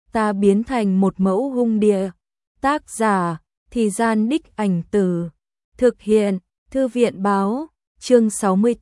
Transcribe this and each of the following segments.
ta biến thành một mẫu hung địa. Tác giả, Thì Gian Đích Ảnh Từ. Thực hiện, Thư viện báo, chương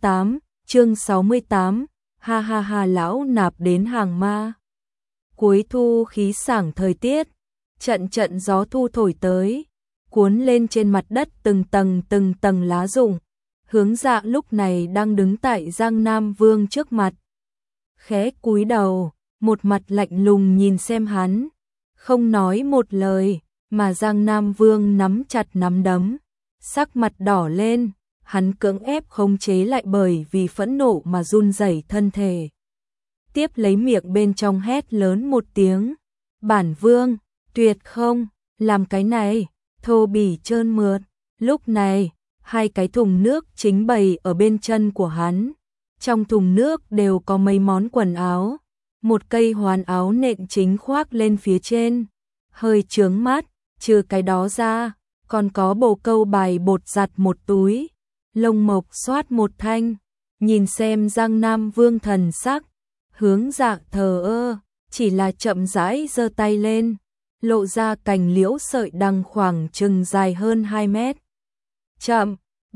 68, ha ha ha lão nạp đến hàng ma. Cuối thu khí sảng thời tiết, trận trận gió thu thổi tới, cuốn lên trên mặt đất từng tầng lá rụng. Hướng Dạ lúc này đang đứng tại Giang Nam Vương trước mặt. Khẽ cúi đầu, một mặt lạnh lùng nhìn xem hắn, không nói một lời, mà Giang Nam Vương nắm chặt nắm đấm, sắc mặt đỏ lên, hắn cưỡng ép khống chế lại bởi vì phẫn nộ mà run rẩy thân thể. Tiếp lấy miệng bên trong hét lớn một tiếng, bản vương, tuyệt không, làm cái này, thô bỉ trơn mượt. Lúc này, hai cái thùng nước chính bày ở bên chân của hắn, trong thùng nước đều có mấy món quần áo, một cây hoàn áo nện chính khoác lên phía trên, hơi chướng mắt, trừ cái đó ra, còn có bồ câu bài bột giặt một túi, lông mộc xoát một thanh. Nhìn xem Giang Nam Vương thần sắc, Hướng Dạ thờ ơ, chỉ là chậm rãi giơ tay lên, lộ ra cành liễu sợi đằng khoảng chừng dài hơn 2 mét. Chậm,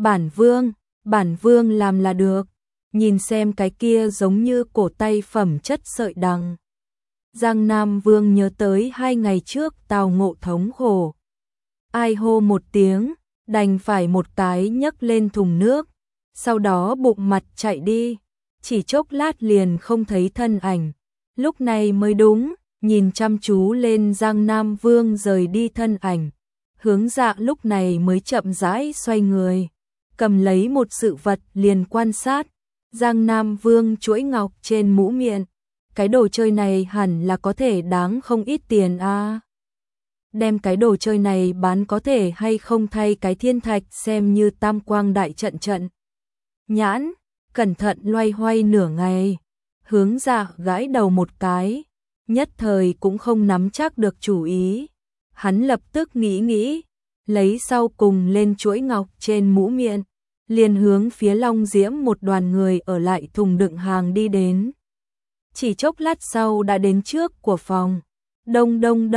bản vương làm là được. Nhìn xem cái kia giống như cổ tay phẩm chất sợi đằng. Giang Nam Vương nhớ tới 2 ngày trước tào ngộ thống khổ. Ai hô một tiếng, đành phải một cái nhấc lên thùng nước, sau đó bụng mặt chạy đi, chỉ chốc lát liền không thấy thân ảnh. Lúc này mới đúng, nhìn chăm chú lên Giang Nam Vương rời đi thân ảnh. Hướng Dạ lúc này mới chậm rãi xoay người, cầm lấy một sự vật liền quan sát. Giang Nam Vương chuỗi ngọc trên mũ miệng, cái đồ chơi này hẳn là có thể đáng không ít tiền a. Đem cái đồ chơi này bán có thể hay không thay cái thiên thạch xem như tam quang đại trận. Nhãn, cẩn thận loay hoay nửa ngày, Hướng Dạ gãi đầu một cái, nhất thời cũng không nắm chắc được chủ ý. Hắn lập tức nghĩ, lấy sau cùng lên chuỗi ngọc trên mũ miệng, liền hướng phía Long Diễm một đoàn người ở lại thùng đựng hàng đi đến. Chỉ chốc lát sau đã đến trước của phòng. Đông,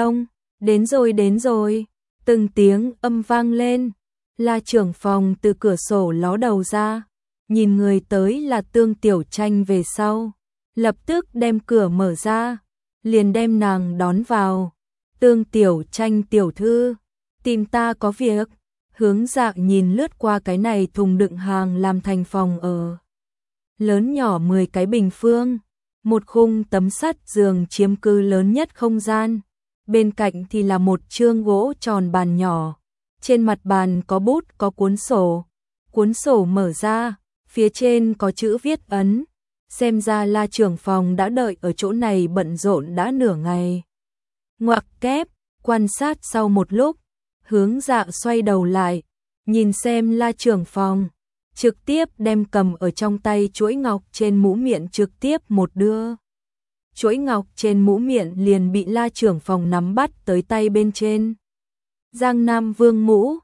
đến rồi, từng tiếng âm vang lên. La trưởng phòng từ cửa sổ ló đầu ra, nhìn người tới là Tương Tiểu Tranh về sau, lập tức đem cửa mở ra, liền đem nàng đón vào. Tương Tiểu Tranh tiểu thư, tìm ta có việc. Hướng Dạ nhìn lướt qua cái này thùng đựng hàng làm thành phòng ở. Lớn nhỏ 10 cái bình phương, một khung tấm sắt giường chiếm cứ lớn nhất không gian. Bên cạnh thì là một chương gỗ tròn bàn nhỏ. Trên mặt bàn có bút có cuốn sổ mở ra, phía trên có chữ viết ấn. Xem ra La trưởng phòng đã đợi ở chỗ này bận rộn đã nửa ngày. Ngoặc kép, quan sát sau một lúc, Hướng Dạ xoay đầu lại, nhìn xem La trưởng phòng, trực tiếp đem cầm ở trong tay chuỗi ngọc trên mũ miệng trực tiếp một đưa. Chuỗi ngọc trên mũ miệng liền bị La trưởng phòng nắm bắt tới tay bên trên. Giang Nam Vương mũ,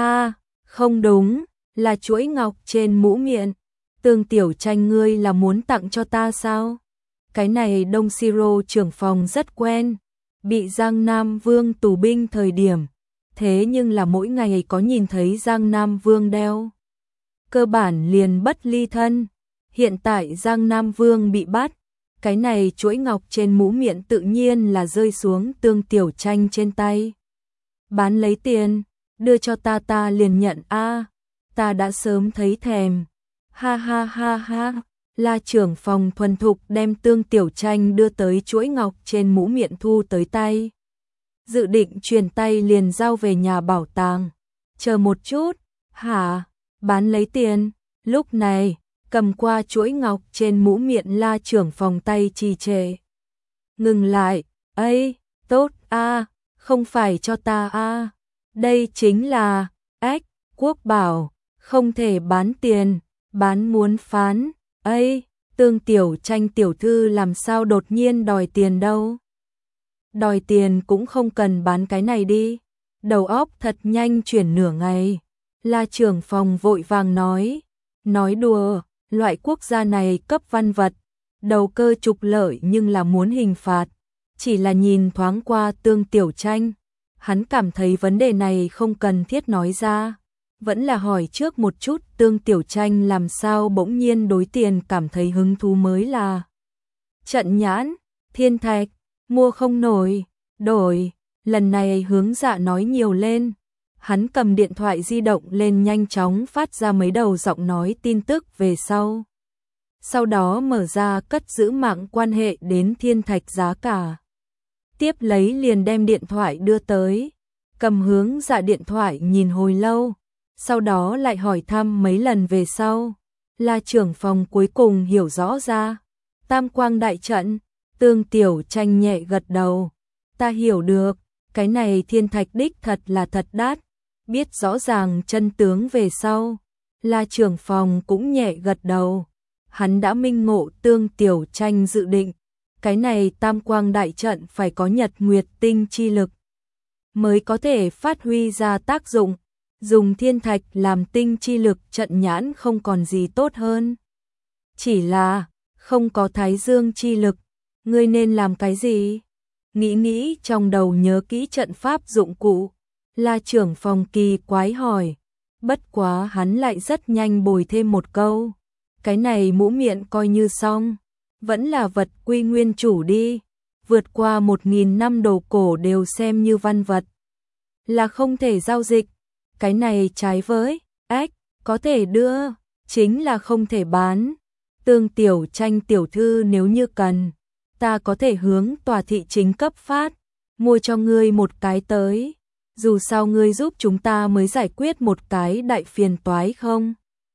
không đúng, là chuỗi ngọc trên mũ miệng. Tương Tiểu Tranh ngươi là muốn tặng cho ta sao? Cái này Đông Siro trưởng phòng rất quen, bị Giang Nam Vương tù binh thời điểm. Thế nhưng là mỗi ngày có nhìn thấy Giang Nam Vương đeo, cơ bản liền bất ly thân. Hiện tại Giang Nam Vương bị bắt, cái này chuỗi ngọc trên mũ miệng tự nhiên là rơi xuống Tương Tiểu Tranh trên tay. Bán lấy tiền, đưa cho ta liền nhận a. Ta đã sớm thấy thèm. Ha ha ha ha. La trưởng phòng thuần thục đem Tương Tiểu Tranh đưa tới chuỗi ngọc trên mũ miệng thu tới tay. Dự định truyền tay liền giao về nhà bảo tàng. Chờ một chút, hả? Bán lấy tiền. Lúc này, cầm qua chuỗi ngọc trên mũ miệng La trưởng phòng tay trì trệ. Ngừng lại, ấy, tốt a, không phải cho ta a. Đây chính là ếch quốc bảo, không thể bán tiền, bán muốn phán. Ấy, Tương Tiểu Tranh tiểu thư làm sao đột nhiên đòi tiền đâu? Đòi tiền cũng không cần bán cái này đi. Đầu óc thật nhanh chuyển nửa ngày. La trưởng phòng vội vàng nói đùa, loại quốc gia này cấp văn vật, đầu cơ trục lợi nhưng là muốn hình phạt. Chỉ là nhìn thoáng qua Tương Tiểu Tranh, hắn cảm thấy vấn đề này không cần thiết nói ra, vẫn là hỏi trước một chút Tương Tiểu Tranh làm sao bỗng nhiên đối tiền cảm thấy hứng thú mới là. Trận nhãn, thiên thạch, mua không nổi, đổi, lần này Hướng Dạ nói nhiều lên. Hắn cầm điện thoại di động lên nhanh chóng phát ra mấy đầu giọng nói tin tức về sau. Sau đó mở ra cất giữ mạng quan hệ đến thiên thạch giá cả. Tiếp lấy liền đem điện thoại đưa tới, cầm Hướng Dạ điện thoại nhìn hồi lâu, sau đó lại hỏi thăm mấy lần về sau. La trưởng phòng cuối cùng hiểu rõ ra. Tam quang đại trận, Tương Tiểu Tranh nhẹ gật đầu. Ta hiểu được, cái này thiên thạch đích thật là thật đắt. Biết rõ ràng chân tướng về sau, La trưởng phòng cũng nhẹ gật đầu. Hắn đã minh ngộ Tương Tiểu Tranh dự định, cái này tam quang đại trận phải có nhật nguyệt tinh chi lực mới có thể phát huy ra tác dụng. Dùng thiên thạch làm tinh chi lực trận nhãn không còn gì tốt hơn. Chỉ là không có thái dương chi lực, ngươi nên làm cái gì? Nghĩ trong đầu nhớ kỹ trận pháp dụng cụ. La trưởng phòng kỳ quái hỏi. Bất quá hắn lại rất nhanh bồi thêm một câu. Cái này mũ miệng coi như xong. Vẫn là vật quy nguyên chủ đi. Vượt qua 1000 năm đồ cổ đều xem như văn vật. Là không thể giao dịch. Cái này trái với, có thể đưa, chính là không thể bán. Tương Tiểu Tranh tiểu thư nếu như cần, ta có thể hướng tòa thị chính cấp phát, mua cho ngươi một cái tới. Dù sao ngươi giúp chúng ta mới giải quyết một cái đại phiền toái không?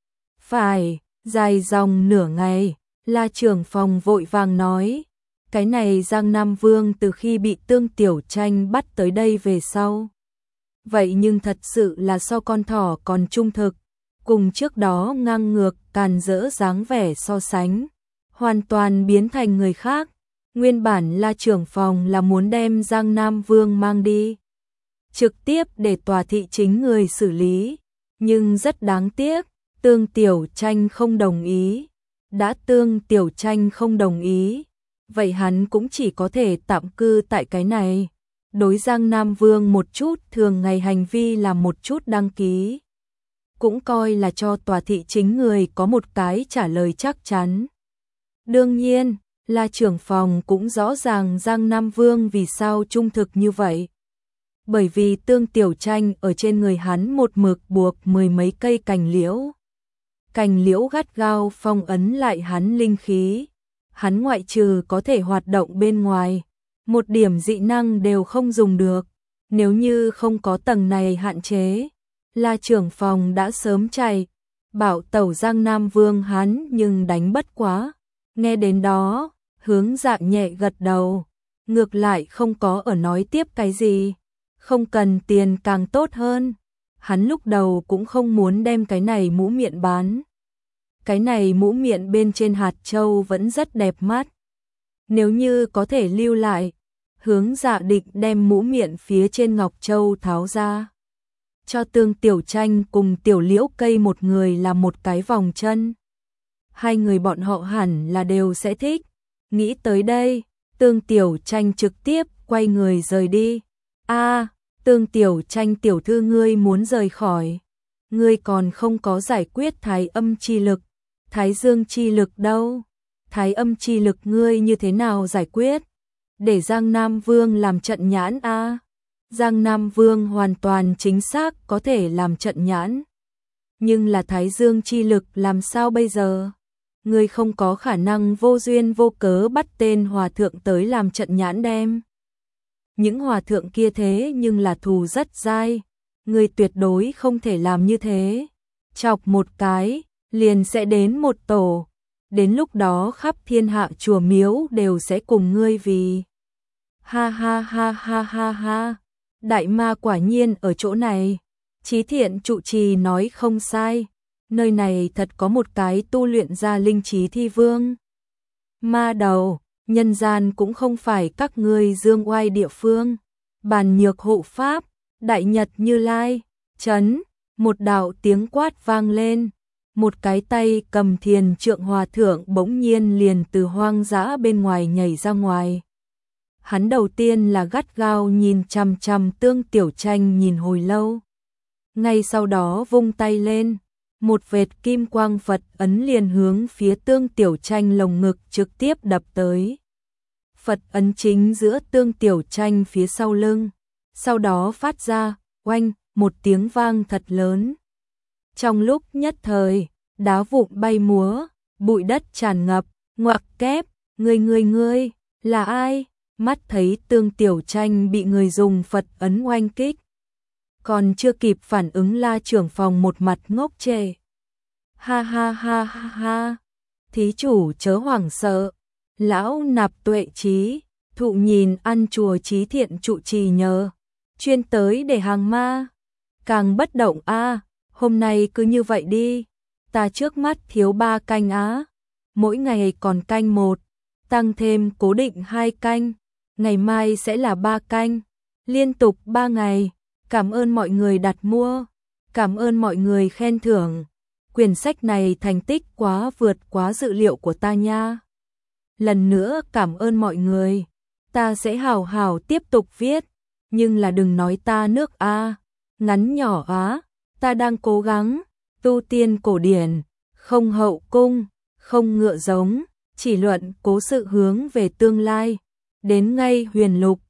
Phải, dài dòng nửa ngày, La trưởng phòng vội vàng nói. Cái này Giang Nam Vương từ khi bị Tương Tiểu Tranh bắt tới đây về sau. Vậy nhưng thật sự là so con thỏ còn trung thực, cùng trước đó ngang ngược càn rỡ dáng vẻ so sánh, hoàn toàn biến thành người khác. Nguyên bản La trưởng phòng là muốn đem Giang Nam Vương mang đi, trực tiếp để tòa thị chính người xử lý, nhưng rất đáng tiếc, Tương Tiểu Tranh không đồng ý. Đã Tương Tiểu Tranh không đồng ý, vậy hắn cũng chỉ có thể tạm cư tại cái này. Đối Giang Nam Vương một chút thường ngày hành vi là một chút đăng ký. Cũng coi là cho tòa thị chính người có một cái trả lời chắc chắn. Đương nhiên, La trưởng phòng cũng rõ ràng Giang Nam Vương vì sao trung thực như vậy. Bởi vì Tương Tiểu Tranh ở trên người hắn một mực buộc 10 mấy cây cành liễu. Cành liễu gắt gao phong ấn lại hắn linh khí. Hắn ngoại trừ có thể hoạt động bên ngoài, một điểm dị năng đều không dùng được. Nếu như không có tầng này hạn chế, La trưởng phòng đã sớm chạy. Bảo tẩu Giang Nam Vương hắn nhưng đánh bất quá. Nghe đến đó, Hướng Dạ nhẹ gật đầu. Ngược lại không có ở nói tiếp cái gì. Không cần tiền càng tốt hơn. Hắn lúc đầu cũng không muốn đem cái này mũ miệng bán. Cái này mũ miệng bên trên hạt châu vẫn rất đẹp mắt. Nếu như có thể lưu lại, Hướng Dạ định đem mũ miệng phía trên ngọc châu tháo ra. Cho Tương Tiểu Tranh cùng Tiểu Liễu Cây một người làm một cái vòng chân. Hai người bọn họ hẳn là đều sẽ thích. Nghĩ tới đây, Tương Tiểu Tranh trực tiếp quay người rời đi. Tương Tiểu Tranh tiểu thư ngươi muốn rời khỏi. Ngươi còn không có giải quyết thái âm chi lực. Thái dương chi lực đâu? Thái âm chi lực ngươi như thế nào giải quyết? Để Giang Nam Vương làm trận nhãn Giang Nam Vương hoàn toàn chính xác có thể làm trận nhãn. Nhưng là thái dương chi lực làm sao bây giờ? Ngươi không có khả năng vô duyên vô cớ bắt tên hòa thượng tới làm trận nhãn đem. Những hòa thượng kia thế nhưng là thù rất dai. Ngươi tuyệt đối không thể làm như thế. Chọc một cái, liền sẽ đến một tổ. Đến lúc đó khắp thiên hạ chùa miếu đều sẽ cùng ngươi vì. Ha ha ha ha ha ha. Đại ma quả nhiên ở chỗ này. Chí Thiện trụ trì nói không sai. Nơi này thật có một cái tu luyện ra linh trí thi vương. Ma đầu, nhân gian cũng không phải các ngươi dương oai địa phương. Bàn nhược hộ pháp, đại nhật Như Lai, chấn, một đạo tiếng quát vang lên. Một cái tay cầm thiền trượng hòa thượng bỗng nhiên liền từ hoang dã bên ngoài nhảy ra ngoài. Hắn đầu tiên là gắt gao nhìn chằm chằm Tương Tiểu Tranh nhìn hồi lâu. Ngay sau đó vung tay lên, một vệt kim quang Phật ấn liền hướng phía Tương Tiểu Tranh lồng ngực trực tiếp đập tới. Phật ấn chính giữa Tương Tiểu Tranh phía sau lưng, sau đó phát ra oanh một tiếng vang thật lớn. Trong lúc nhất thời, đá vụn bay múa, bụi đất tràn ngập, ngoặc kép, ngươi là ai? Mắt thấy Tương Tiểu Tranh bị người dùng Phật ấn oanh kích, còn chưa kịp phản ứng La trưởng phòng một mặt ngốc trệ. Ha ha ha ha ha, thí chủ chớ hoảng sợ, lão nạp tuệ trí, thụ nhìn ăn chùa trí thiện trụ trì nhờ, chuyên tới để hàng ma. Càng bất động a, hôm nay cứ như vậy đi, ta trước mắt thiếu 3 canh á, mỗi ngày còn canh 1, tăng thêm cố định 2 canh, ngày mai sẽ là 3 canh, liên tục 3 ngày. Cảm ơn mọi người đặt mua, cảm ơn mọi người khen thưởng. Quyển sách này thành tích quá vượt quá dự liệu của ta nha. Lần nữa cảm ơn mọi người, ta sẽ hào hào tiếp tục viết, nhưng là đừng nói ta nước a, ngắn nhỏ á, ta đang cố gắng tu tiên cổ điển, không hậu cung, không ngựa giống, chỉ luận cố sự hướng về tương lai, đến ngay huyền lục,